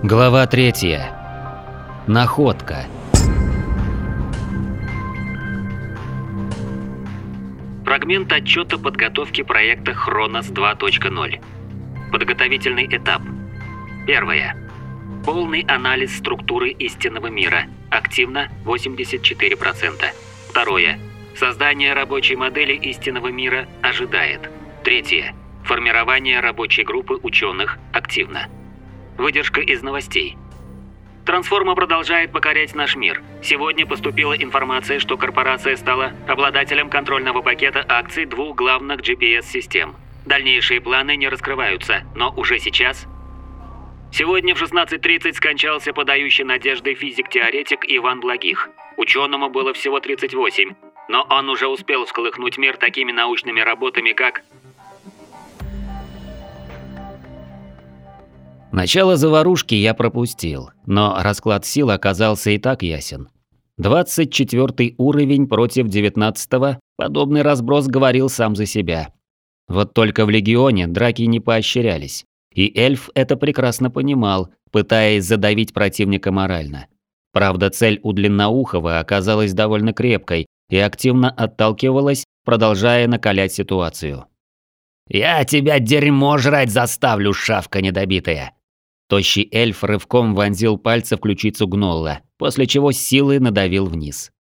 Глава 3. Находка. Фрагмент отчета подготовки проекта Хронос 2.0. Подготовительный этап. Первое. Полный анализ структуры истинного мира. Активно 84%. Второе. Создание рабочей модели истинного мира ожидает. Третье. Формирование рабочей группы ученых. Активно. Выдержка из новостей. Трансформа продолжает покорять наш мир. Сегодня поступила информация, что корпорация стала обладателем контрольного пакета акций двух главных GPS-систем. Дальнейшие планы не раскрываются, но уже сейчас... Сегодня в 16:30 скончался подающий надежды физик-теоретик Иван Благих. Ученому было всего 38, но он уже успел всколыхнуть мир такими научными работами, как... Начало заварушки я пропустил, но расклад сил оказался и так ясен. 24 уровень против 19-го, подобный разброс говорил сам за себя. Вот только в Легионе драки не поощрялись, и эльф это прекрасно понимал, пытаясь задавить противника морально. Правда, цель у Длинноухова оказалась довольно крепкой и активно отталкивалась, продолжая накалять ситуацию. «Я тебя дерьмо жрать заставлю, шавка недобитая!» Тощий эльф рывком вонзил пальцы в ключицу Гнолла, после чего с силой надавил вниз.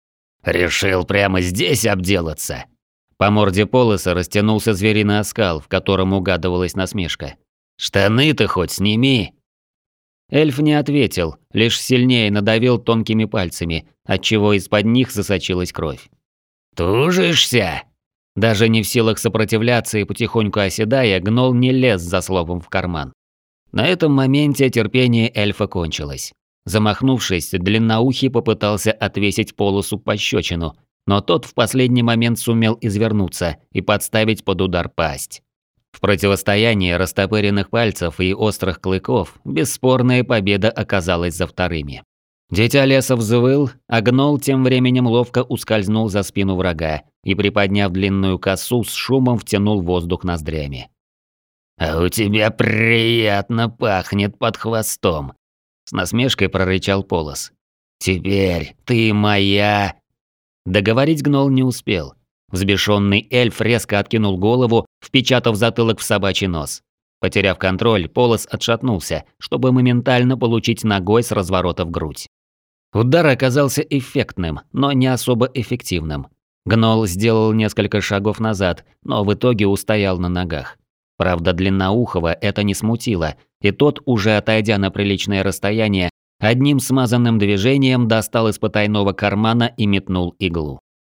«Решил прямо здесь обделаться?» По морде Полоса растянулся звериный оскал, в котором угадывалась насмешка. «Штаны ты хоть сними!» Эльф не ответил, лишь сильнее надавил тонкими пальцами, отчего из-под них засочилась кровь. «Тужишься?» Даже не в силах сопротивляться и потихоньку оседая, Гнол не лез за словом в карман. На этом моменте терпение эльфа кончилось. Замахнувшись, Длинноухий попытался отвесить Полосу пощечину, но тот в последний момент сумел извернуться и подставить под удар пасть. В противостоянии растопыренных пальцев и острых клыков бесспорная победа оказалась за вторыми. Дитя леса взвыл, а Гнол тем временем ловко ускользнул за спину врага и, приподняв длинную косу, с шумом втянул воздух ноздрями. «А у тебя приятно пахнет под хвостом», – с насмешкой прорычал Полос. «Теперь ты моя...» Договорить Гнол не успел. Взбешенный эльф резко откинул голову, впечатав затылок в собачий нос. Потеряв контроль, Полос отшатнулся, чтобы моментально получить ногой с разворота в грудь. Удар оказался эффектным, но не особо эффективным. Гнол сделал несколько шагов назад, но в итоге устоял на ногах. Правда, Длинноухого это не смутило, и тот, уже отойдя на приличное расстояние, одним смазанным движением достал из потайного кармана и метнул иглу.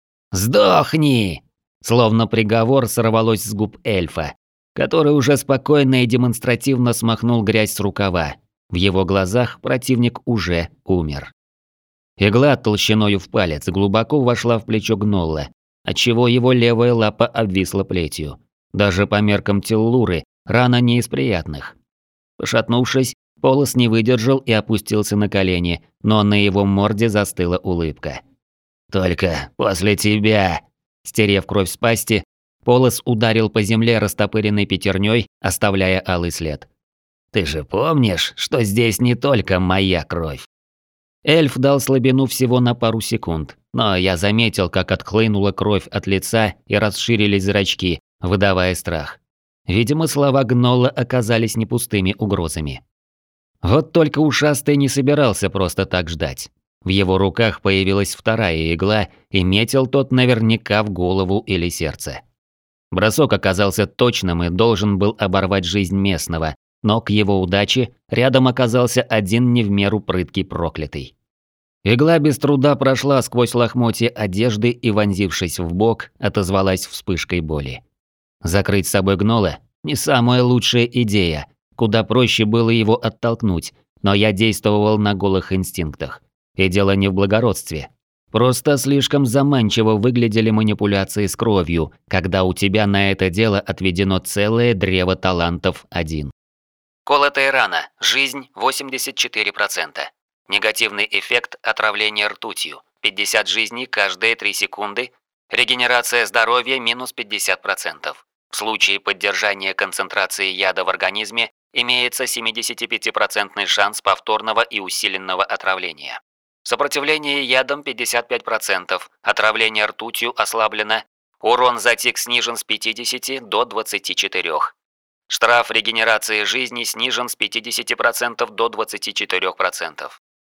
«Сдохни!» Словно приговор сорвалось с губ эльфа, который уже спокойно и демонстративно смахнул грязь с рукава. В его глазах противник уже умер. Игла толщиною в палец глубоко вошла в плечо Гнолла, отчего его левая лапа обвисла плетью. Даже по меркам Теллуры рана не из приятных. Пошатнувшись, Полос не выдержал и опустился на колени, но на его морде застыла улыбка. «Только после тебя!» Стерев кровь с пасти, Полос ударил по земле растопыренной пятерней, оставляя алый след. «Ты же помнишь, что здесь не только моя кровь?» Эльф дал слабину всего на пару секунд, но я заметил, как отхлынула кровь от лица и расширились зрачки, выдавая страх. Видимо, слова Гнолла оказались не пустыми угрозами. Вот только ушастый не собирался просто так ждать. В его руках появилась вторая игла, и метил тот наверняка в голову или сердце. Бросок оказался точным и должен был оборвать жизнь местного, но к его удаче рядом оказался один не в меру прыткий проклятый. Игла без труда прошла сквозь лохмотья одежды и, вонзившись в бок, отозвалась вспышкой боли. Закрыть с собой Гнолла – не самая лучшая идея, куда проще было его оттолкнуть, но я действовал на голых инстинктах. И дело не в благородстве. Просто слишком заманчиво выглядели манипуляции с кровью, когда у тебя на это дело отведено целое древо талантов один. Колотая рана. Жизнь 84%. Негативный эффект отравления ртутью. 50 жизней каждые 3 секунды. Регенерация здоровья минус 50%. В случае поддержания концентрации яда в организме Имеется 75% шанс повторного и усиленного отравления. Сопротивление ядом 55%, отравление ртутью ослаблено, урон за тик снижен с 50 до 24. Штраф регенерации жизни снижен с 50% до 24%.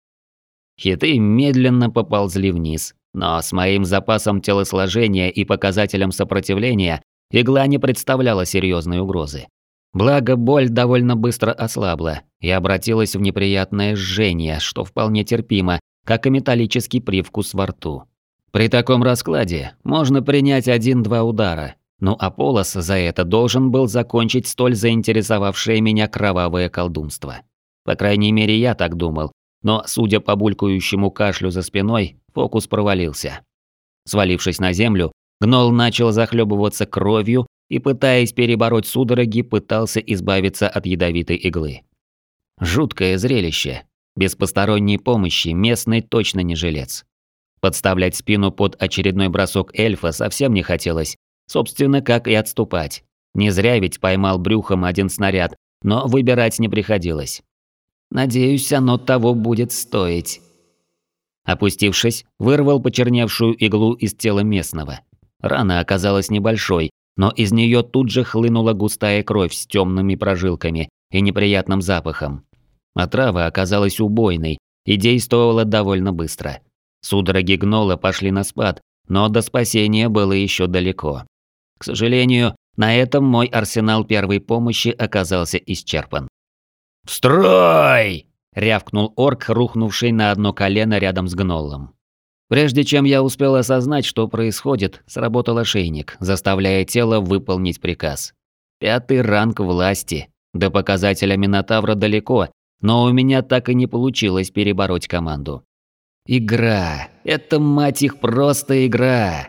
Хиты медленно поползли вниз, но с моим запасом телосложения и показателем сопротивления игла не представляла серьезной угрозы. Благо, боль довольно быстро ослабла и обратилась в неприятное жжение, что вполне терпимо, как и металлический привкус во рту. При таком раскладе можно принять 1-2 удара, ну а Полос за это должен был закончить столь заинтересовавшее меня кровавое колдунство. По крайней мере, я так думал, но, судя по булькающему кашлю за спиной, фокус провалился. Свалившись на землю, гнол начал захлебываться кровью и, пытаясь перебороть судороги, пытался избавиться от ядовитой иглы. Жуткое зрелище. Без посторонней помощи местный точно не жилец. Подставлять спину под очередной бросок эльфа совсем не хотелось, собственно, как и отступать. Не зря ведь поймал брюхом один снаряд, но выбирать не приходилось. Надеюсь, оно того будет стоить. Опустившись, вырвал почерневшую иглу из тела местного. Рана оказалась небольшой, но из нее тут же хлынула густая кровь с темными прожилками и неприятным запахом. Отрава оказалась убойной и действовала довольно быстро. Судороги гнола пошли на спад, но до спасения было еще далеко. К сожалению, на этом мой арсенал первой помощи оказался исчерпан. «В строй!» – рявкнул орк, рухнувший на одно колено рядом с гнолом. Прежде чем я успел осознать, что происходит, сработал ошейник, заставляя тело выполнить приказ. 5-й ранг власти. До показателя Минотавра далеко, но у меня так и не получилось перебороть команду. Игра. Это, мать их, просто игра.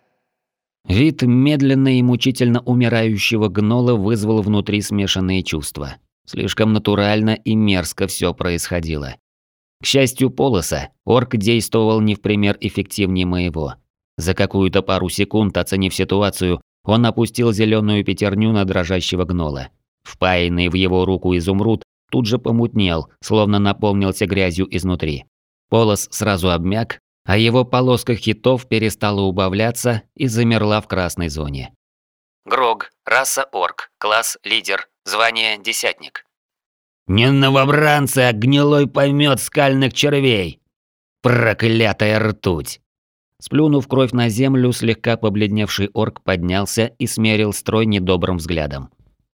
Вид медленно и мучительно умирающего гнола вызвал внутри смешанные чувства. Слишком натурально и мерзко все происходило. К счастью Полоса, орк действовал не в пример эффективнее моего. За какую-то пару секунд, оценив ситуацию, он опустил зеленую пятерню на дрожащего гнола. Впаянный в его руку изумруд тут же помутнел, словно наполнился грязью изнутри. Полос сразу обмяк, а его полоска хитов перестала убавляться и замерла в красной зоне. Грог, раса орк, класс лидер, звание десятник. «Не новобранцы, а гнилой помет скальных червей! Проклятая ртуть!» Сплюнув кровь на землю, слегка побледневший орк поднялся и смерил строй недобрым взглядом.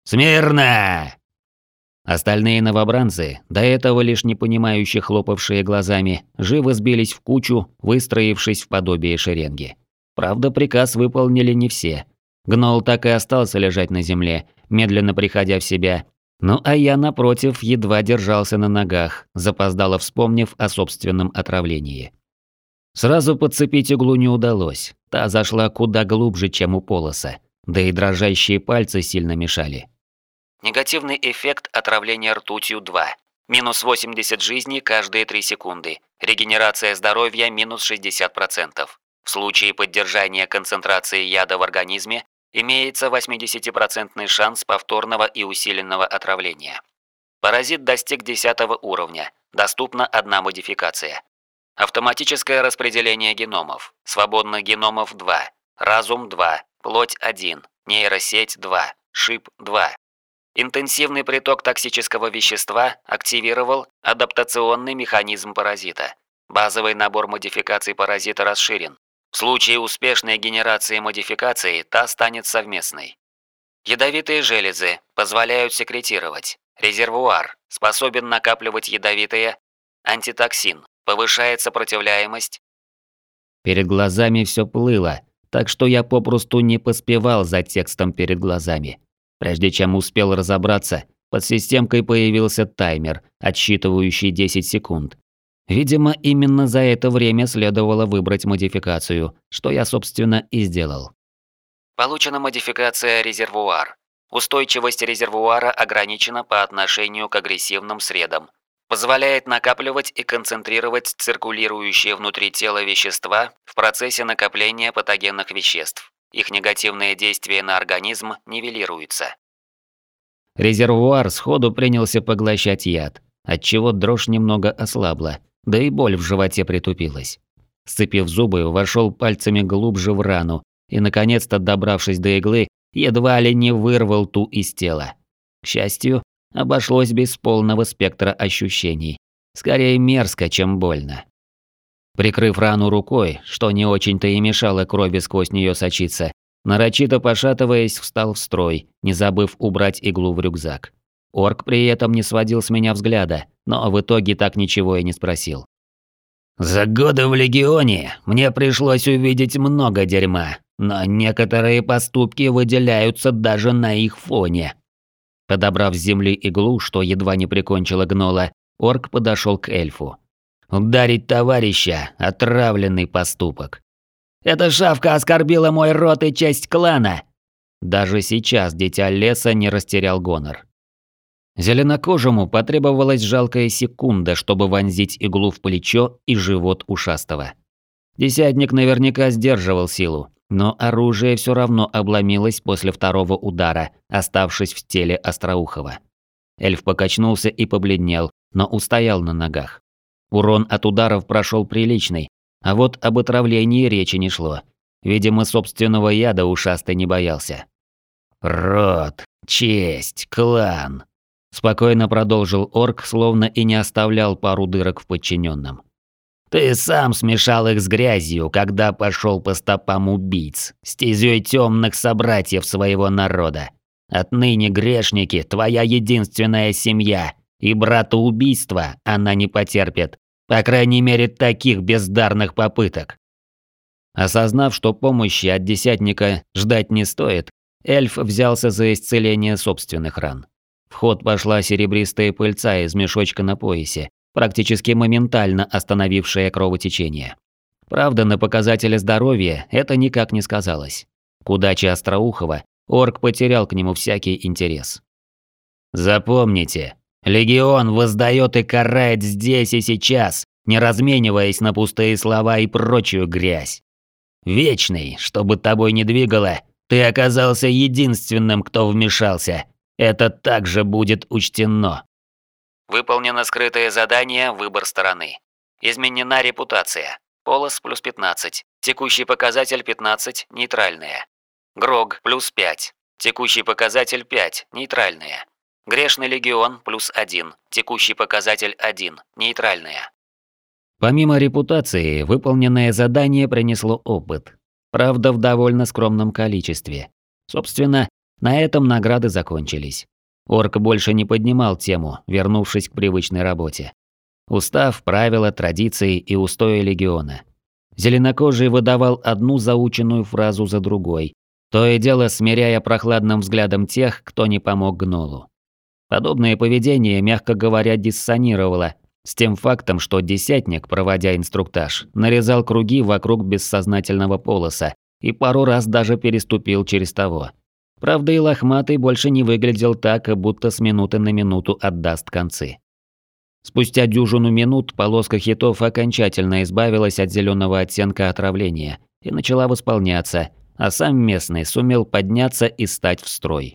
«Смирно!» Остальные новобранцы, до этого лишь непонимающе хлопавшие глазами, живо сбились в кучу, выстроившись в подобие шеренги. Правда, приказ выполнили не все. Гнол так и остался лежать на земле, медленно приходя в себя. Ну а я, напротив, едва держался на ногах, запоздало вспомнив о собственном отравлении. Сразу подцепить иглу не удалось. Та зашла куда глубже, чем у Полоса. Да и дрожащие пальцы сильно мешали. Негативный эффект отравления ртутью 2. Минус 80 жизней каждые 3 секунды. Регенерация здоровья минус 60%. В случае поддержания концентрации яда в организме имеется 80% шанс повторного и усиленного отравления. Паразит достиг 10 уровня. Доступна одна модификация. Автоматическое распределение геномов. Свободных геномов 2. Разум 2. Плоть 1. Нейросеть 2. Шип 2. Интенсивный приток токсического вещества активировал адаптационный механизм паразита. Базовый набор модификаций паразита расширен. В случае успешной генерации модификации та станет совместной. Ядовитые железы позволяют секретировать. Резервуар способен накапливать ядовитые. Антитоксин повышает сопротивляемость. Перед глазами все плыло, так что я попросту не поспевал за текстом перед глазами. Прежде чем успел разобраться, под системкой появился таймер, отсчитывающий 10 секунд. Видимо, именно за это время следовало выбрать модификацию, что я, собственно, и сделал. Получена модификация резервуар. Устойчивость резервуара ограничена по отношению к агрессивным средам. Позволяет накапливать и концентрировать циркулирующие внутри тела вещества в процессе накопления патогенных веществ. Их негативное действие на организм нивелируется. Резервуар сходу принялся поглощать яд, отчего дрожь немного ослабла, да и боль в животе притупилась. Сцепив зубы, вошел пальцами глубже в рану и, наконец-то добравшись до иглы, едва ли не вырвал ту из тела. К счастью, обошлось без полного спектра ощущений. Скорее мерзко, чем больно. Прикрыв рану рукой, что не очень-то и мешало крови сквозь нее сочиться, нарочито пошатываясь, встал в строй, не забыв убрать иглу в рюкзак. Орк при этом не сводил с меня взгляда, но в итоге так ничего и не спросил. «За годы в Легионе мне пришлось увидеть много дерьма, но некоторые поступки выделяются даже на их фоне». Подобрав с земли иглу, что едва не прикончила гнола, орк подошел к эльфу. «Ударить товарища – отравленный поступок. Эта шавка оскорбила мой род и честь клана!» Даже сейчас дитя леса не растерял гонор. Зеленокожему потребовалась жалкая секунда, чтобы вонзить иглу в плечо и живот ушастого. Десятник наверняка сдерживал силу, но оружие все равно обломилось после второго удара, оставшись в теле Остроухова. Эльф покачнулся и побледнел, но устоял на ногах. Урон от ударов прошел приличный, а вот об отравлении речи не шло. Видимо, собственного яда ушастый не боялся. «Род, честь, клан», – спокойно продолжил орк, словно и не оставлял пару дырок в подчиненном. «Ты сам смешал их с грязью, когда пошел по стопам убийц, стезей темных собратьев своего народа. Отныне грешники – твоя единственная семья, и братоубийства она не потерпит. По крайней мере, таких бездарных попыток». Осознав, что помощи от десятника ждать не стоит, эльф взялся за исцеление собственных ран. В ход пошла серебристая пыльца из мешочка на поясе, практически моментально остановившая кровотечение. Правда, на показателе здоровья это никак не сказалось. К удаче Остроухова орк потерял к нему всякий интерес. «Запомните, Легион воздаёт и карает здесь и сейчас, не размениваясь на пустые слова и прочую грязь. Вечный, чтобы тобой не двигало, ты оказался единственным, кто вмешался. Это также будет учтено». Выполнено скрытое задание «Выбор стороны». Изменена репутация. Полос плюс 15. Текущий показатель 15, нейтральная. Грог плюс 5. Текущий показатель 5, нейтральная. Грешный легион плюс 1. Текущий показатель 1, нейтральная. Помимо репутации, выполненное задание принесло опыт. Правда, в довольно скромном количестве. Собственно, на этом награды закончились. Орк больше не поднимал тему, вернувшись к привычной работе. Устав, правила, традиции и устои легиона. Зеленокожий выдавал одну заученную фразу за другой, то и дело смиряя прохладным взглядом тех, кто не помог гнолу. Подобное поведение, мягко говоря, диссонировало с тем фактом, что десятник, проводя инструктаж, нарезал круги вокруг бессознательного полоса и пару раз даже переступил через того. Правда, и лохматый больше не выглядел так, будто с минуты на минуту отдаст концы. Спустя дюжину минут полоска хитов окончательно избавилась от зеленого оттенка отравления и начала восполняться, а сам местный сумел подняться и стать в строй.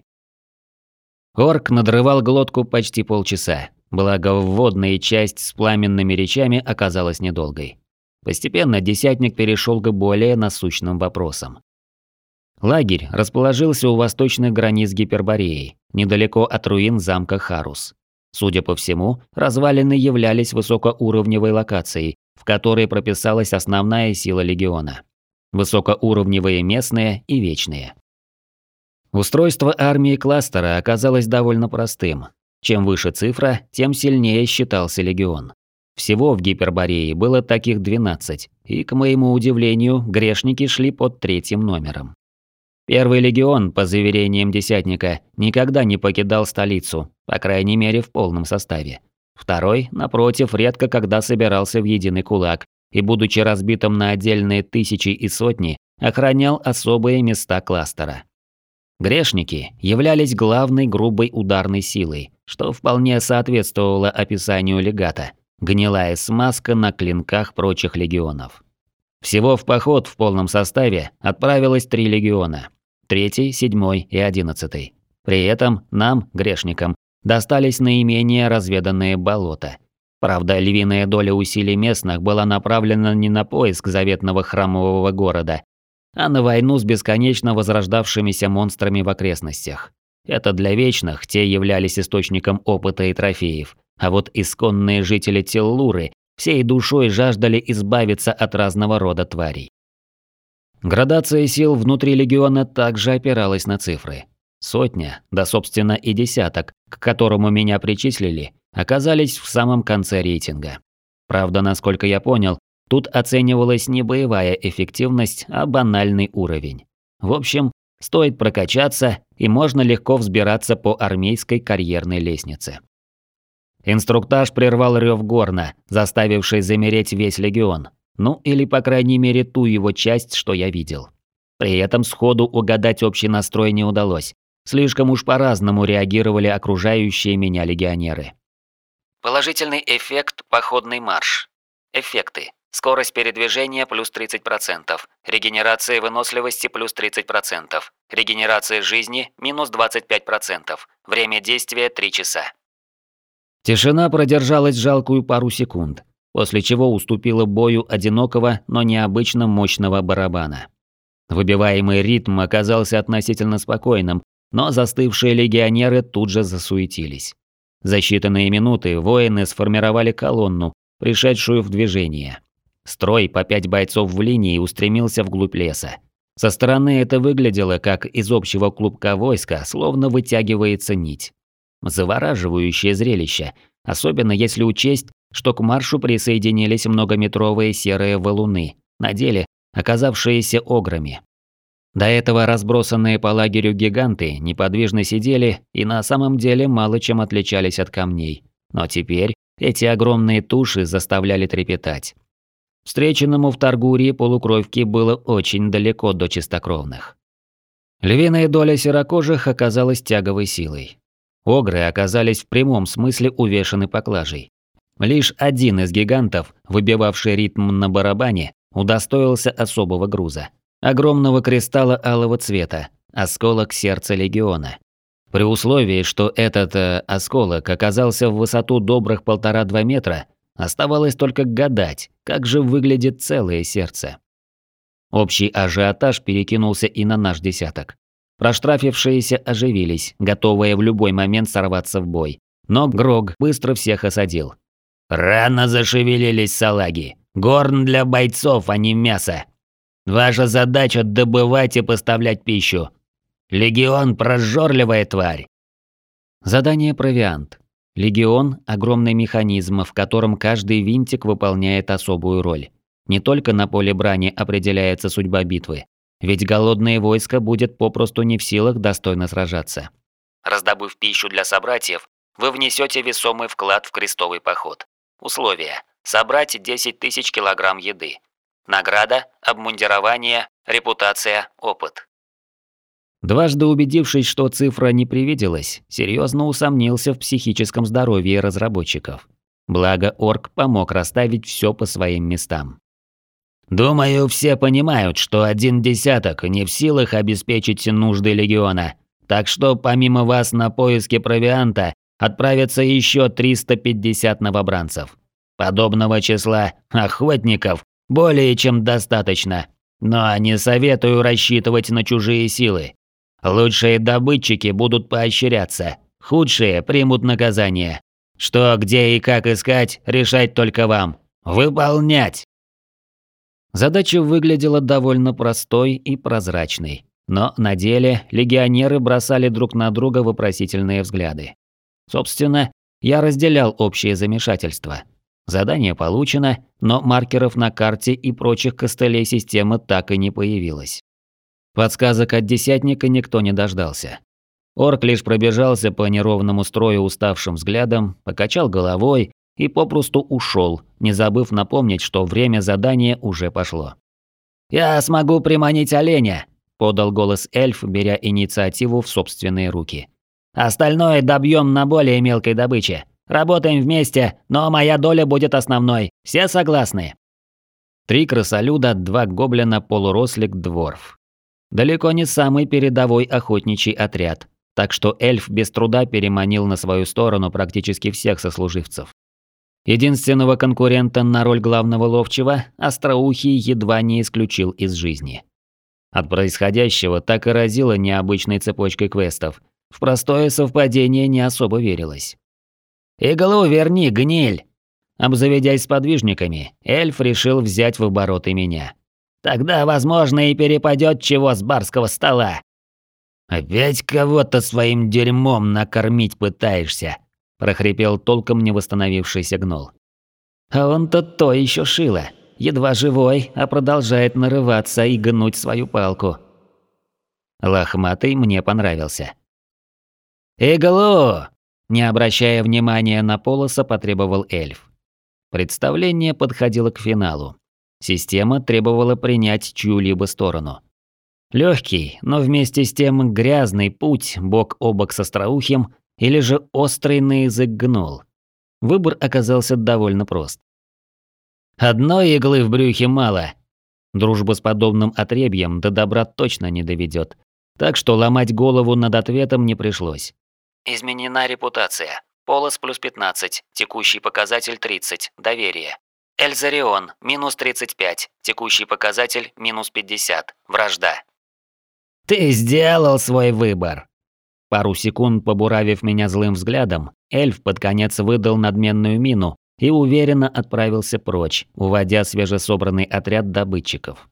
Орк надрывал глотку почти полчаса, благо вводная часть с пламенными речами оказалась недолгой. Постепенно десятник перешел к более насущным вопросам. Лагерь расположился у восточных границ Гипербореи, недалеко от руин замка Харус. Судя по всему, развалины являлись высокоуровневой локацией, в которой прописалась основная сила легиона. Высокоуровневые местные и вечные. Устройство армии кластера оказалось довольно простым. Чем выше цифра, тем сильнее считался легион. Всего в Гиперборее было таких 12, и, к моему удивлению, грешники шли под 3-м номером. Первый легион, по заверениям десятника, никогда не покидал столицу, по крайней мере в полном составе. Второй, напротив, редко когда собирался в единый кулак и, будучи разбитым на отдельные тысячи и сотни, охранял особые места кластера. Грешники являлись главной грубой ударной силой, что вполне соответствовало описанию легата – гнилая смазка на клинках прочих легионов. Всего в поход в полном составе отправилось 3 легиона – 3-й, 7-й и 11-й. При этом нам, грешникам, достались наименее разведанные болота. Правда, львиная доля усилий местных была направлена не на поиск заветного храмового города, а на войну с бесконечно возрождавшимися монстрами в окрестностях. Это для вечных те являлись источником опыта и трофеев, а вот исконные жители Теллуры всей душой жаждали избавиться от разного рода тварей. Градация сил внутри легиона также опиралась на цифры. Сотня, да собственно и десяток, к которому меня причислили, оказались в самом конце рейтинга. Правда, насколько я понял, тут оценивалась не боевая эффективность, а банальный уровень. В общем, стоит прокачаться, и можно легко взбираться по армейской карьерной лестнице. Инструктаж прервал рев горна, заставивший замереть весь легион. Ну, или по крайней мере ту его часть, что я видел. При этом сходу угадать общий настрой не удалось. Слишком уж по-разному реагировали окружающие меня легионеры. Положительный эффект «Походный марш». Эффекты. Скорость передвижения плюс 30%, регенерация выносливости плюс 30%, регенерация жизни минус 25%, время действия 3 часа. Тишина продержалась жалкую пару секунд, после чего уступила бою одинокого, но необычно мощного барабана. Выбиваемый ритм оказался относительно спокойным, но застывшие легионеры тут же засуетились. За считанные минуты воины сформировали колонну, пришедшую в движение. Строй по 5 бойцов в линии устремился вглубь леса. Со стороны это выглядело, как из общего клубка войска словно вытягивается нить. Завораживающее зрелище, особенно если учесть, что к маршу присоединились многометровые серые валуны, на деле оказавшиеся ограми. До этого разбросанные по лагерю гиганты неподвижно сидели и на самом деле мало чем отличались от камней. Но теперь эти огромные туши заставляли трепетать. Встреченному в Таргурии полукровке было очень далеко до чистокровных. Львиная доля серокожих оказалась тяговой силой. Огры оказались в прямом смысле увешаны поклажей. Лишь один из гигантов, выбивавший ритм на барабане, удостоился особого груза. Огромного кристалла алого цвета, осколок сердца легиона. При условии, что этот осколок оказался в высоту добрых 1,5–2 метра, оставалось только гадать, как же выглядит целое сердце. Общий ажиотаж перекинулся и на наш десяток. Проштрафившиеся оживились, готовые в любой момент сорваться в бой. Но Грог быстро всех осадил. «Рано зашевелились салаги. Горн для бойцов, а не мясо. Ваша задача – добывать и поставлять пищу. Легион – прожорливая тварь». Задание «Провиант». Легион – огромный механизм, в котором каждый винтик выполняет особую роль. Не только на поле брани определяется судьба битвы, ведь голодное войско будет попросту не в силах достойно сражаться. Раздобыв пищу для собратьев, вы внесете весомый вклад в крестовый поход. Условия. Собрать 10 тысяч килограмм еды. Награда, обмундирование, репутация, опыт. Дважды убедившись, что цифра не привиделась, серьезно усомнился в психическом здоровье разработчиков. Благо Орк помог расставить все по своим местам. «Думаю, все понимают, что 1 десяток не в силах обеспечить нужды легиона, так что помимо вас на поиски провианта отправятся еще 350 новобранцев. Подобного числа охотников более чем достаточно, но не советую рассчитывать на чужие силы. Лучшие добытчики будут поощряться, худшие примут наказание. Что, где и как искать, решать только вам. Выполнять!» Задача выглядела довольно простой и прозрачной, но на деле легионеры бросали друг на друга вопросительные взгляды. Собственно, я разделял общее замешательство. Задание получено, но маркеров на карте и прочих костылей системы так и не появилось. Подсказок от десятника никто не дождался. Орк лишь пробежался по неровному строю уставшим взглядом, покачал головой и попросту ушел, не забыв напомнить, что время задания уже пошло. «Я смогу приманить оленя», – подал голос эльф, беря инициативу в собственные руки. «Остальное добьем на более мелкой добыче. Работаем вместе, но моя доля будет основной. Все согласны?» 3 крысолюда, 2 гоблина, полурослик, дворф. Далеко не самый передовой охотничий отряд. так что эльф без труда переманил на свою сторону практически всех сослуживцев. Единственного конкурента на роль главного ловчего Остроухий едва не исключил из жизни. От происходящего так и разило необычной цепочкой квестов. В простое совпадение не особо верилось. «Иглу верни, гниль!» Обзаведясь сподвижниками, эльф решил взять в оборот и меня. «Тогда, возможно, и перепадет чего с барского стола». «Опять кого-то своим дерьмом накормить пытаешься», – прохрипел толком не восстановившийся гнол. А он-то то еще шило. Едва живой, а продолжает нарываться и гнуть свою палку. Лохматый мне понравился. «Иглу!» – не обращая внимания на Полоса, потребовал эльф. Представление подходило к финалу. Система требовала принять чью-либо сторону. Легкий, но вместе с тем грязный путь бок о бок с Остроухим или же острый на язык гнул. Выбор оказался довольно прост. Одной иглы в брюхе мало. Дружба с подобным отребьем до добра точно не доведет. Так что ломать голову над ответом не пришлось. Изменена репутация. Полос плюс 15, текущий показатель 30, доверие. Эльзарион минус 35, текущий показатель минус 50, вражда. «Ты сделал свой выбор!» Пару секунд побуравив меня злым взглядом, эльф под конец выдал надменную мину и уверенно отправился прочь, уводя свежесобранный отряд добытчиков.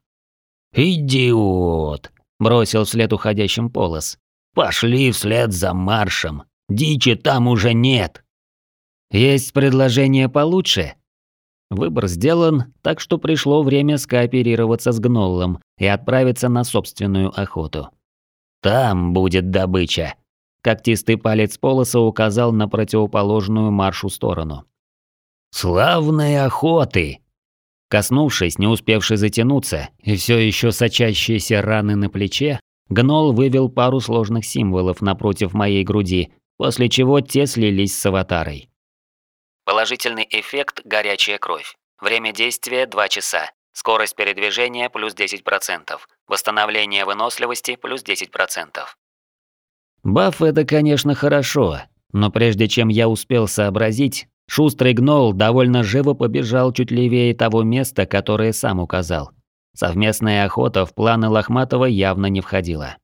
«Идиот!» – бросил вслед уходящим Полос. «Пошли вслед за маршем! Дичи там уже нет!» «Есть предложение получше?» Выбор сделан, так что пришло время скооперироваться с гноллом и отправиться на собственную охоту. «Там будет добыча!» Когтистый палец Полоса указал на противоположную маршу сторону. «Славной охоты!» Коснувшись, не успевший затянуться, и все еще сочащиеся раны на плече, гнол вывел пару сложных символов напротив моей груди, после чего те слились с аватарой. Положительный эффект – горячая кровь. Время действия – 2 часа. Скорость передвижения – плюс 10%. Восстановление выносливости – плюс 10%. Баф – это, конечно, хорошо, но прежде чем я успел сообразить, шустрый гнол довольно живо побежал чуть левее того места, которое сам указал. Совместная охота в планы Лохматова явно не входила.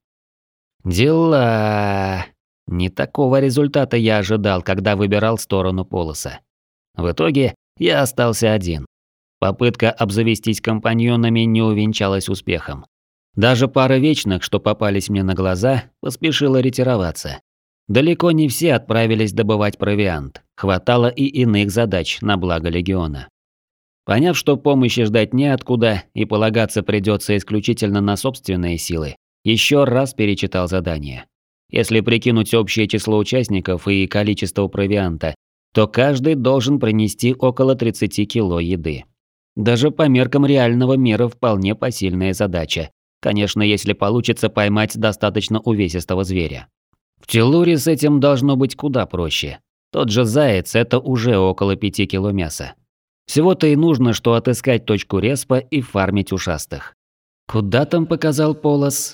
Дела. Не такого результата я ожидал, когда выбирал сторону Полоса. В итоге я остался один. Попытка обзавестись компаньонами не увенчалась успехом. Даже пара вечных, что попались мне на глаза, поспешила ретироваться. Далеко не все отправились добывать провиант. Хватало и иных задач на благо легиона. Поняв, что помощи ждать неоткуда и полагаться придется исключительно на собственные силы, еще раз перечитал задание. Если прикинуть общее число участников и количество провианта, то каждый должен принести около 30 кило еды. Даже по меркам реального мира вполне посильная задача. Конечно, если получится поймать достаточно увесистого зверя. В Телуре с этим должно быть куда проще. Тот же заяц – это уже около 5 кило мяса. Всего-то и нужно, что отыскать точку респа и фармить ушастых. Куда там показал Полос?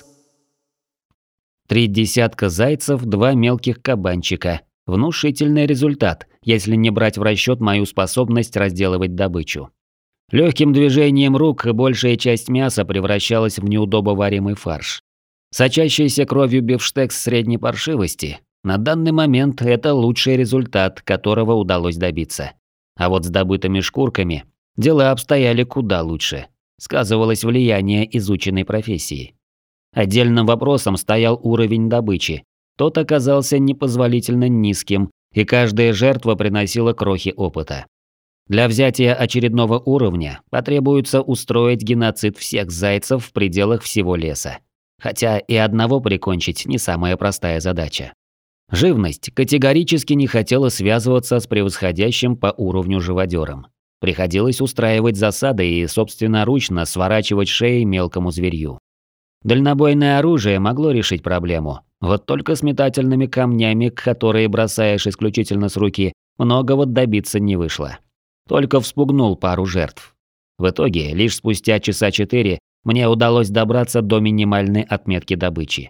3 десятка зайцев, 2 мелких кабанчика. Внушительный результат, если не брать в расчет мою способность разделывать добычу. Легким движением рук большая часть мяса превращалась в неудобоваримый фарш. Сочащийся кровью бифштекс средней паршивости – на данный момент это лучший результат, которого удалось добиться. А вот с добытыми шкурками дела обстояли куда лучше. Сказывалось влияние изученной профессии. Отдельным вопросом стоял уровень добычи. Тот оказался непозволительно низким, и каждая жертва приносила крохи опыта. Для взятия очередного уровня потребуется устроить геноцид всех зайцев в пределах всего леса. Хотя и одного прикончить не самая простая задача. Живность категорически не хотела связываться с превосходящим по уровню живодером. Приходилось устраивать засады и собственноручно сворачивать шеи мелкому зверью. Дальнобойное оружие могло решить проблему, вот только с метательными камнями, которые бросаешь исключительно с руки, многого добиться не вышло. Только вспугнул пару жертв. В итоге, лишь спустя часа 4 мне удалось добраться до минимальной отметки добычи.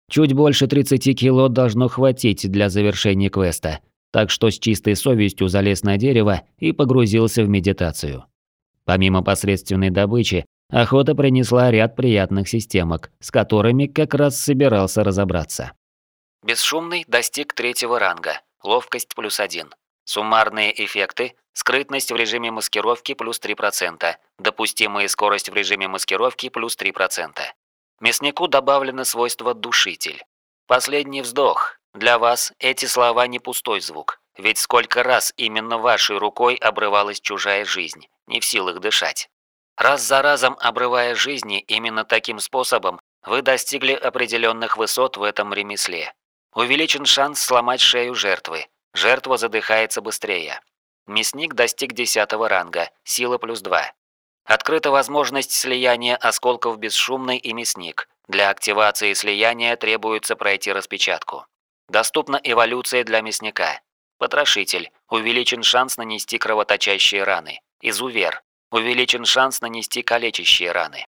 Чуть больше 30 кило должно хватить для завершения квеста, так что с чистой совестью залез на дерево и погрузился в медитацию. Помимо посредственной добычи, охота принесла ряд приятных системок, с которыми как раз собирался разобраться. Бесшумный достиг 3-го ранга, ловкость +1. Суммарные эффекты: скрытность в режиме маскировки +3%, допустимая скорость в режиме маскировки +3%. Мяснику добавлено свойство «душитель». Последний вздох. Для вас эти слова не пустой звук, ведь сколько раз именно вашей рукой обрывалась чужая жизнь, не в силах дышать. Раз за разом обрывая жизни именно таким способом, вы достигли определенных высот в этом ремесле. Увеличен шанс сломать шею жертвы. Жертва задыхается быстрее. Мясник достиг 10-го ранга, сила +2. Открыта возможность слияния осколков бесшумный и мясник. Для активации слияния требуется пройти распечатку. Доступна эволюция для мясника. Потрошитель. Увеличен шанс нанести кровоточащие раны. Изувер. Увеличен шанс нанести калечащие раны.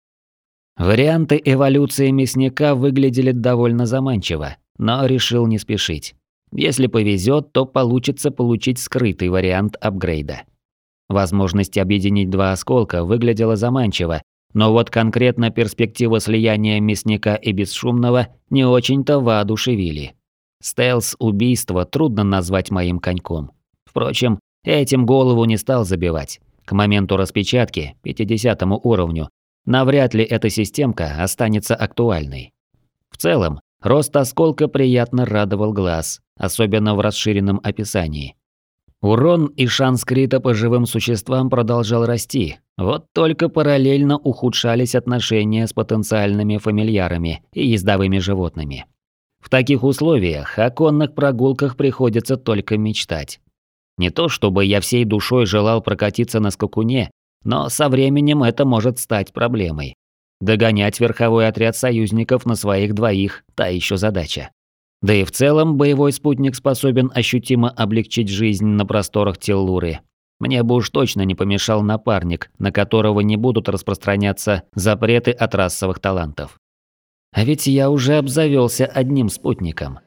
Варианты эволюции мясника выглядели довольно заманчиво, но решил не спешить. Если повезет, то получится получить скрытый вариант апгрейда. Возможность объединить два осколка выглядела заманчиво, но вот конкретно перспектива слияния мясника и бесшумного не очень-то воодушевили. Стелс-убийство трудно назвать моим коньком. Впрочем, этим голову не стал забивать. К моменту распечатки, 50-му уровню, навряд ли эта системка останется актуальной. В целом, рост осколка приятно радовал глаз, особенно в расширенном описании. Урон и шанс крита по живым существам продолжал расти, вот только параллельно ухудшались отношения с потенциальными фамильярами и ездовыми животными. В таких условиях о конных прогулках приходится только мечтать. Не то чтобы я всей душой желал прокатиться на скакуне, но со временем это может стать проблемой. Догонять верховой отряд союзников на своих двоих – та еще задача. Да и в целом боевой спутник способен ощутимо облегчить жизнь на просторах Теллуры. Мне бы уж точно не помешал напарник, на которого не будут распространяться запреты от расовых талантов. А ведь я уже обзавелся одним спутником.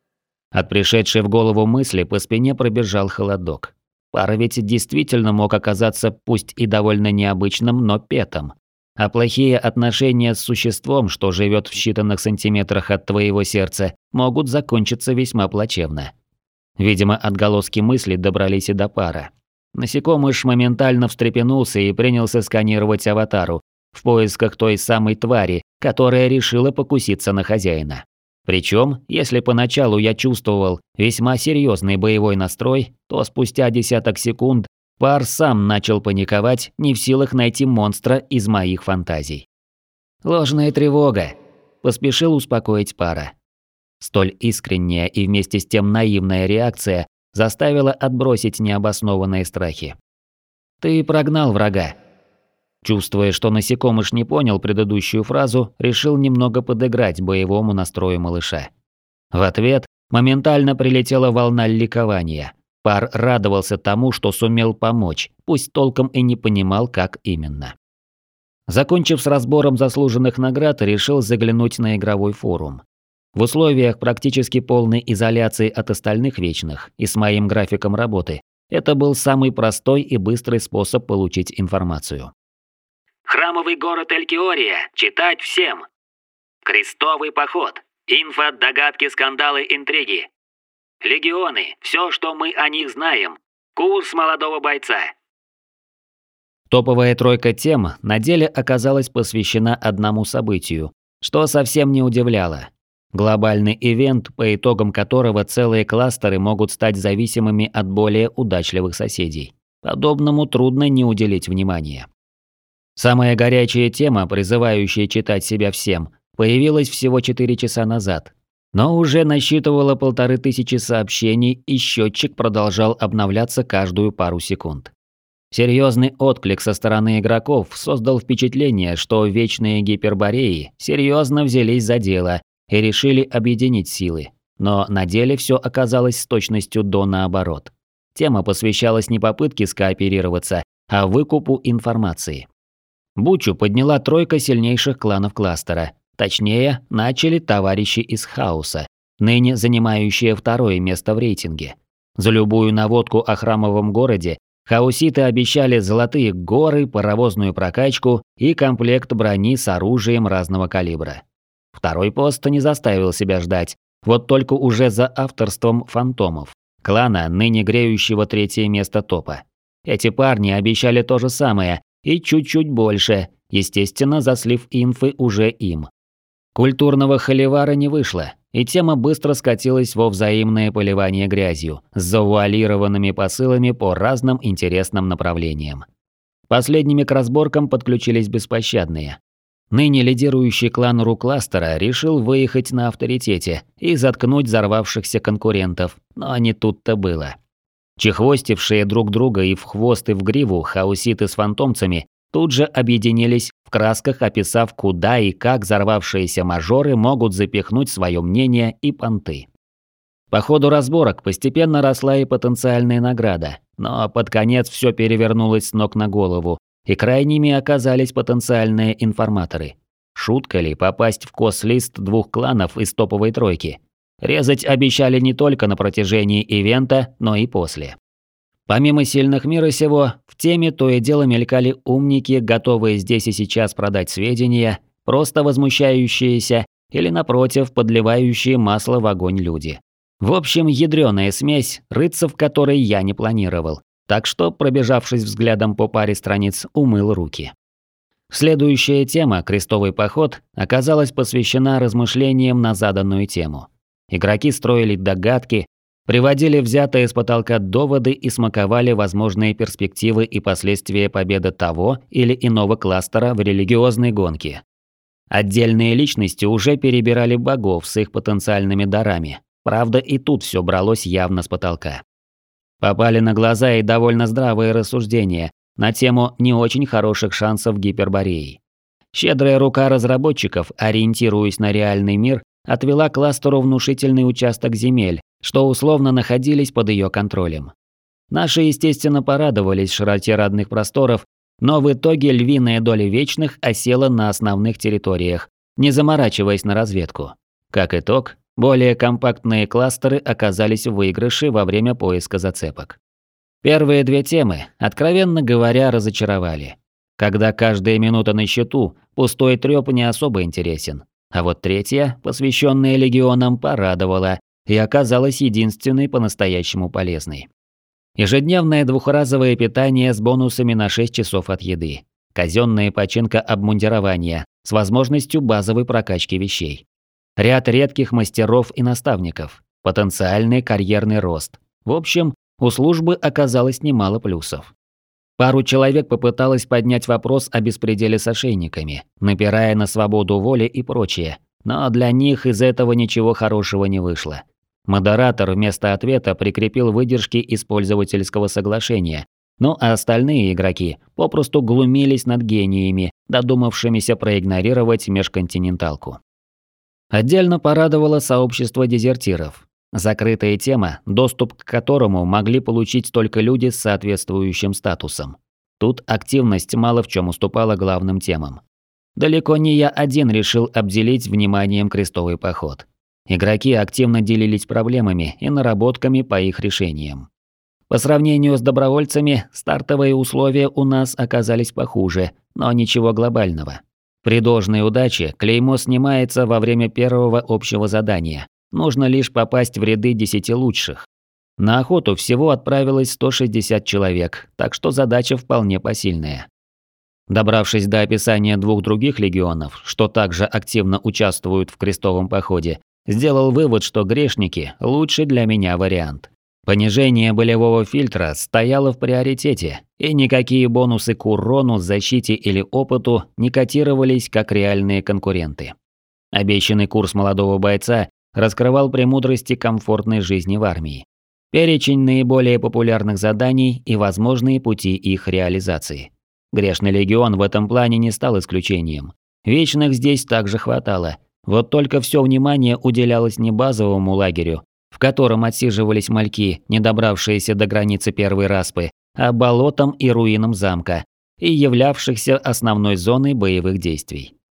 От пришедшей в голову мысли по спине пробежал холодок. Пара ведь действительно мог оказаться пусть и довольно необычным, но петом. А плохие отношения с существом, что живет в считанных сантиметрах от твоего сердца, могут закончиться весьма плачевно. Видимо, отголоски мысли добрались и до пара. Насекомыш моментально встрепенулся и принялся сканировать аватару в поисках той самой твари, которая решила покуситься на хозяина. Причем, если поначалу я чувствовал весьма серьезный боевой настрой, то спустя десяток секунд пар сам начал паниковать, не в силах найти монстра из моих фантазий. «Ложная тревога», – поспешил успокоить пара. Столь искренняя и вместе с тем наивная реакция заставила отбросить необоснованные страхи. «Ты прогнал врага». Чувствуя, что насекомыш не понял предыдущую фразу, решил немного подыграть боевому настрою малыша. В ответ моментально прилетела волна ликования. Пар радовался тому, что сумел помочь, пусть толком и не понимал, как именно. Закончив с разбором заслуженных наград, решил заглянуть на игровой форум. В условиях практически полной изоляции от остальных вечных и с моим графиком работы, это был самый простой и быстрый способ получить информацию. Храмовый город Элькиория. Читать всем. Крестовый поход. Инфо, догадки, скандалы, интриги. Легионы. Все, что мы о них знаем. Курс молодого бойца. Топовая тройка тем на деле оказалась посвящена одному событию, что совсем не удивляло. Глобальный ивент, по итогам которого целые кластеры могут стать зависимыми от более удачливых соседей. Подобному трудно не уделить внимания. Самая горячая тема, призывающая читать себя всем, появилась всего 4 часа назад. Но уже насчитывала 1500 сообщений, и счетчик продолжал обновляться каждую пару секунд. Серьезный отклик со стороны игроков создал впечатление, что вечные гипербореи серьезно взялись за дело и решили объединить силы. Но на деле все оказалось с точностью до наоборот. Тема посвящалась не попытке скооперироваться, а выкупу информации. Бучу подняла тройка сильнейших кланов кластера. Точнее, начали товарищи из Хаоса, ныне занимающие второе место в рейтинге. За любую наводку о храмовом городе хаоситы обещали золотые горы, паровозную прокачку и комплект брони с оружием разного калибра. Второй пост не заставил себя ждать, вот только уже за авторством фантомов, клана, ныне греющего третье место топа. Эти парни обещали то же самое и чуть-чуть больше, естественно, заслив инфы уже им. Культурного холивара не вышло, и тема быстро скатилась во взаимное поливание грязью с завуалированными посылами по разным интересным направлениям. Последними к разборкам подключились беспощадные. Ныне лидирующий клан Рукластера решил выехать на авторитете и заткнуть взорвавшихся конкурентов, но не тут-то было. Чехвостившие друг друга и в хвост, и в гриву хаоситы с фантомцами тут же объединились, в красках описав, куда и как взорвавшиеся мажоры могут запихнуть свое мнение и понты. По ходу разборок постепенно росла и потенциальная награда, но под конец все перевернулось с ног на голову, и крайними оказались потенциальные информаторы. Шутка ли попасть в кос-лист двух кланов из топовой тройки? Резать обещали не только на протяжении ивента, но и после. Помимо сильных мира сего, в теме то и дело мелькали умники, готовые здесь и сейчас продать сведения, просто возмущающиеся или, напротив, подливающие масло в огонь люди. В общем, ядрёная смесь, рыться в которой я не планировал, так что, пробежавшись взглядом по паре страниц, умыл руки. Следующая тема, крестовый поход, оказалась посвящена размышлениям на заданную тему. Игроки строили догадки, приводили взятые с потолка доводы и смаковали возможные перспективы и последствия победы того или иного кластера в религиозной гонке. Отдельные личности уже перебирали богов с их потенциальными дарами, правда и тут все бралось явно с потолка. Попали на глаза и довольно здравые рассуждения на тему не очень хороших шансов Гипербореи. Щедрая рука разработчиков, ориентируясь на реальный мир, отвела кластеру внушительный участок земель, что условно находились под ее контролем. Наши, естественно, порадовались широте родных просторов, но в итоге львиная доля вечных осела на основных территориях, не заморачиваясь на разведку. Как итог, более компактные кластеры оказались в выигрыше во время поиска зацепок. Первые две темы, откровенно говоря, разочаровали. Когда каждая минута на счету, пустой трёп не особо интересен. А вот третья, посвященная легионам, порадовала и оказалась единственной по-настоящему полезной. Ежедневное двухразовое питание с бонусами на 6 часов от еды. Казенная починка обмундирования с возможностью базовой прокачки вещей. Ряд редких мастеров и наставников. Потенциальный карьерный рост. В общем, у службы оказалось немало плюсов. Пару человек попыталось поднять вопрос о беспределе с ошейниками, напирая на свободу воли и прочее, но для них из этого ничего хорошего не вышло. Модератор вместо ответа прикрепил выдержки из пользовательского соглашения, ну а остальные игроки попросту глумились над гениями, додумавшимися проигнорировать межконтиненталку. Отдельно порадовало сообщество дезертиров. Закрытая тема, доступ к которому могли получить только люди с соответствующим статусом. Тут активность мало в чем уступала главным темам. Далеко не я один решил обделить вниманием крестовый поход. Игроки активно делились проблемами и наработками по их решениям. По сравнению с добровольцами, стартовые условия у нас оказались похуже, но ничего глобального. При должной удаче клеймо снимается во время первого общего задания. Нужно лишь попасть в ряды 10 лучших. На охоту всего отправилось 160 человек, так что задача вполне посильная. Добравшись до описания двух других легионов, что также активно участвуют в крестовом походе, сделал вывод, что грешники – лучший для меня вариант. Понижение болевого фильтра стояло в приоритете, и никакие бонусы к урону, защите или опыту не котировались как реальные конкуренты. Обещанный курс молодого бойца раскрывал премудрости комфортной жизни в армии, перечень наиболее популярных заданий и возможные пути их реализации. Грешный легион в этом плане не стал исключением. Вечных здесь также хватало, вот только все внимание уделялось не базовому лагерю, в котором отсиживались мальки, не добравшиеся до границы первой распы, а болотам и руинам замка, и являвшихся основной зоной боевых действий.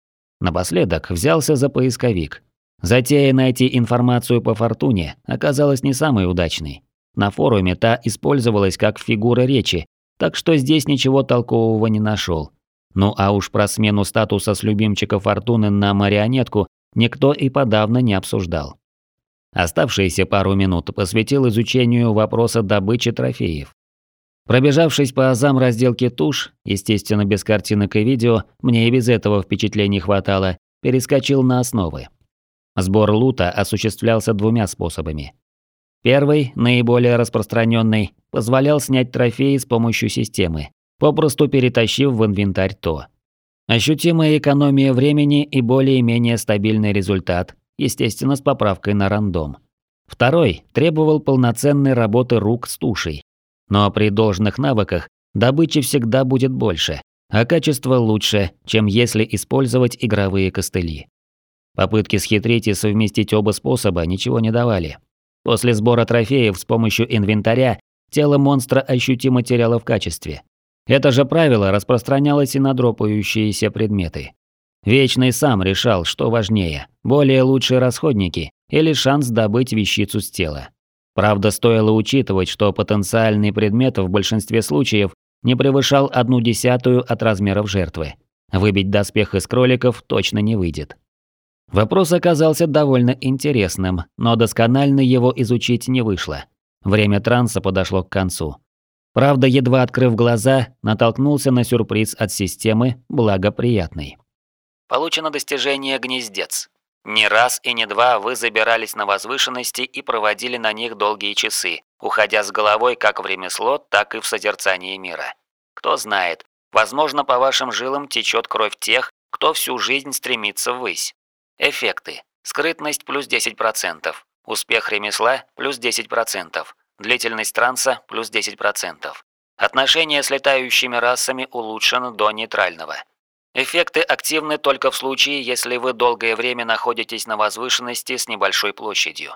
Напоследок взялся за поисковик. Затея найти информацию по Фортуне оказалась не самой удачной. На форуме та использовалась как фигура речи, так что здесь ничего толкового не нашел. Ну а уж про смену статуса с любимчика Фортуны на марионетку никто и подавно не обсуждал. Оставшиеся пару минут посвятил изучению вопроса добычи трофеев. Пробежавшись по азам разделки туш, естественно без картинок и видео, мне и без этого впечатлений хватало, перескочил на основы. Сбор лута осуществлялся двумя способами. Первый, наиболее распространенный, позволял снять трофеи с помощью системы, попросту перетащив в инвентарь то. Ощутимая экономия времени и более-менее стабильный результат, естественно с поправкой на рандом. Второй требовал полноценной работы рук с тушей. Но при должных навыках добычи всегда будет больше, а качество лучше, чем если использовать игровые костыли. Попытки схитрить и совместить оба способа ничего не давали. После сбора трофеев с помощью инвентаря тело монстра ощутимо теряло в качестве. Это же правило распространялось и на дропающиеся предметы. Вечный сам решал, что важнее – более лучшие расходники или шанс добыть вещицу с тела. Правда, стоило учитывать, что потенциальный предмет в большинстве случаев не превышал 1/10 от размеров жертвы. Выбить доспех из кроликов точно не выйдет. Вопрос оказался довольно интересным, но досконально его изучить не вышло. Время транса подошло к концу. Правда, едва открыв глаза, натолкнулся на сюрприз от системы, благо приятный. Получено достижение «Гнездец». Не раз и не два вы забирались на возвышенности и проводили на них долгие часы, уходя с головой как в ремесло, так и в созерцание мира. Кто знает, возможно, по вашим жилам течет кровь тех, кто всю жизнь стремится ввысь. Эффекты. Скрытность плюс 10%, успех ремесла плюс 10%, длительность транса плюс 10%. Отношения с летающими расами улучшено до нейтрального. Эффекты активны только в случае, если вы долгое время находитесь на возвышенности с небольшой площадью.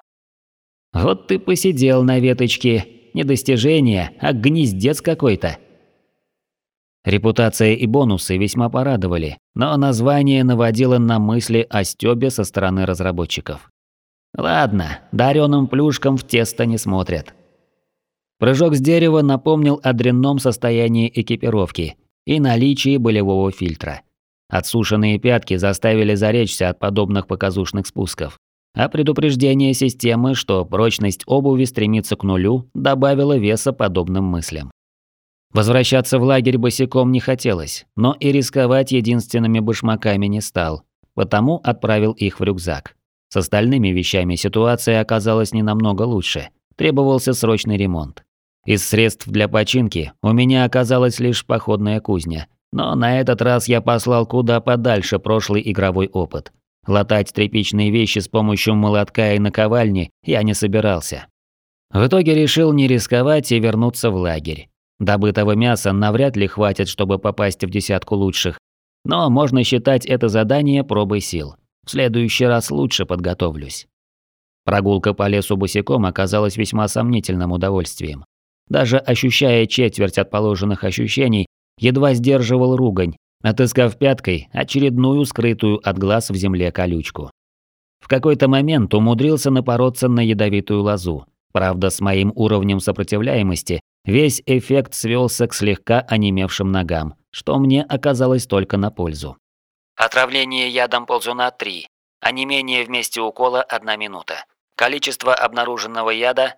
Вот ты посидел на веточке. Не достижение, а гнездец какой-то. Репутация и бонусы весьма порадовали, но название наводило на мысли о стёбе со стороны разработчиков. Ладно, дарёным плюшкам в тесто не смотрят. Прыжок с дерева напомнил о дрянном состоянии экипировки и наличии болевого фильтра. Отсушенные пятки заставили заречься от подобных показушных спусков, а предупреждение системы, что прочность обуви стремится к нулю, добавило веса подобным мыслям. Возвращаться в лагерь босиком не хотелось, но и рисковать единственными башмаками не стал, потому отправил их в рюкзак. С остальными вещами ситуация оказалась не намного лучше, требовался срочный ремонт. Из средств для починки у меня оказалась лишь походная кузня, но на этот раз я послал куда подальше прошлый игровой опыт. Латать тряпичные вещи с помощью молотка и наковальни я не собирался. В итоге решил не рисковать и вернуться в лагерь. Добытого мяса навряд ли хватит, чтобы попасть в десятку лучших, но можно считать это задание пробой сил. В следующий раз лучше подготовлюсь. Прогулка по лесу босиком оказалась весьма сомнительным удовольствием. Даже ощущая четверть от положенных ощущений, едва сдерживал ругань, отыскав пяткой очередную скрытую от глаз в земле колючку. В какой-то момент умудрился напороться на ядовитую лозу. Правда, с моим уровнем сопротивляемости весь эффект свелся к слегка онемевшим ногам, что мне оказалось только на пользу. Отравление ядом ползуна 3. Онемение вместе укола 1 минута. Количество обнаруженного яда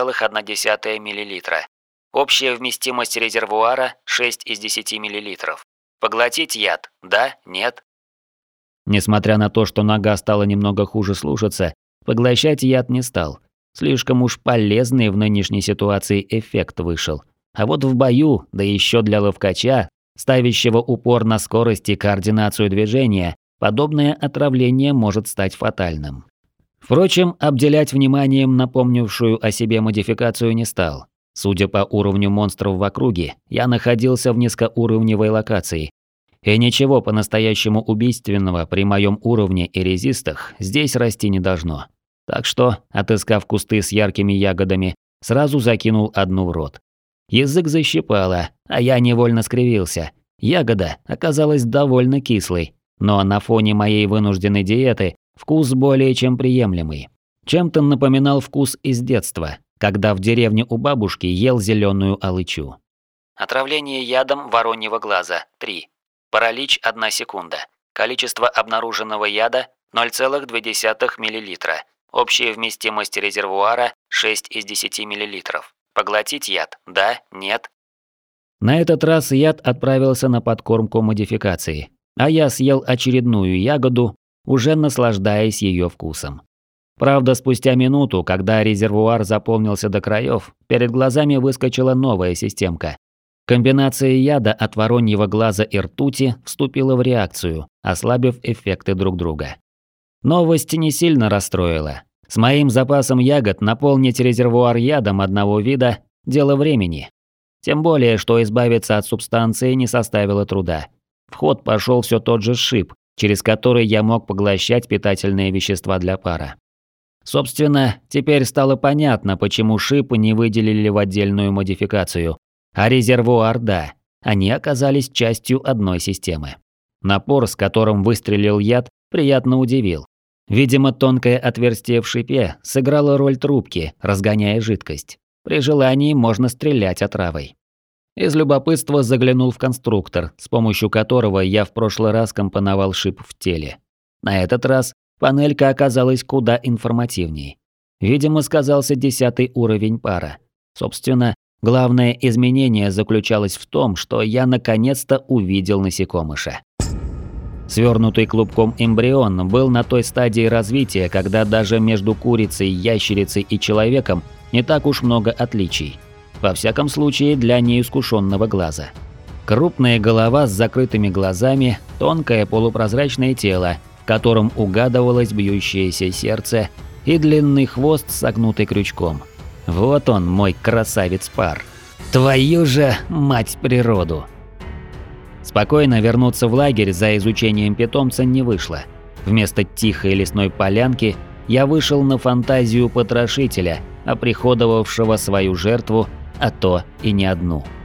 0,1 мл. Общая вместимость резервуара 6 из 10 мл. Поглотить яд? Да? Нет? Несмотря на то, что нога стала немного хуже слушаться, поглощать яд не стал. Слишком уж полезный в нынешней ситуации эффект вышел. А вот в бою, да еще для ловкача, ставящего упор на скорость и координацию движения, подобное отравление может стать фатальным. Впрочем, обделять вниманием напомнившую о себе модификацию не стал. Судя по уровню монстров в округе, я находился в низкоуровневой локации. И ничего по-настоящему убийственного при моем уровне и резистах здесь расти не должно. Так что, отыскав кусты с яркими ягодами, сразу закинул одну в рот. Язык защипало, а я невольно скривился. Ягода оказалась довольно кислой. Но на фоне моей вынужденной диеты вкус более чем приемлемый. Чем-то напоминал вкус из детства, когда в деревне у бабушки ел зеленую алычу. Отравление ядом вороньего глаза – 3. Паралич – 1 секунда. Количество обнаруженного яда – 0,2 мл. Общая вместимость резервуара – 6 из 10 мл. Поглотить яд? Да? Нет? На этот раз яд отправился на подкормку модификации, а я съел очередную ягоду, уже наслаждаясь ее вкусом. Правда, спустя минуту, когда резервуар заполнился до краев, перед глазами выскочила новая системка. Комбинация яда от вороньего глаза и ртути вступила в реакцию, ослабив эффекты друг друга. Новость не сильно расстроила. С моим запасом ягод наполнить резервуар ядом одного вида – дело времени. Тем более, что избавиться от субстанции не составило труда. В ход пошел все тот же шип, через который я мог поглощать питательные вещества для пара. Собственно, теперь стало понятно, почему шипы не выделили в отдельную модификацию. А резервуар – да, они оказались частью одной системы. Напор, с которым выстрелил яд, приятно удивил. Видимо, тонкое отверстие в шипе сыграло роль трубки, разгоняя жидкость. При желании можно стрелять отравой. Из любопытства заглянул в конструктор, с помощью которого я в прошлый раз компоновал шип в теле. На этот раз панелька оказалась куда информативней. Видимо, сказался 10-й уровень пара. Собственно, главное изменение заключалось в том, что я наконец-то увидел насекомыша. Свернутый клубком эмбрион был на той стадии развития, когда даже между курицей, ящерицей и человеком не так уж много отличий. Во всяком случае, для неискушенного глаза. Крупная голова с закрытыми глазами, тонкое полупрозрачное тело, в котором угадывалось бьющееся сердце, и длинный хвост, согнутый крючком. Вот он, мой красавец-пар. Твою же мать природу! Спокойно вернуться в лагерь за изучением питомца не вышло. Вместо тихой лесной полянки я вышел на фантазию потрошителя, оприходовавшего свою жертву, а то и не одну.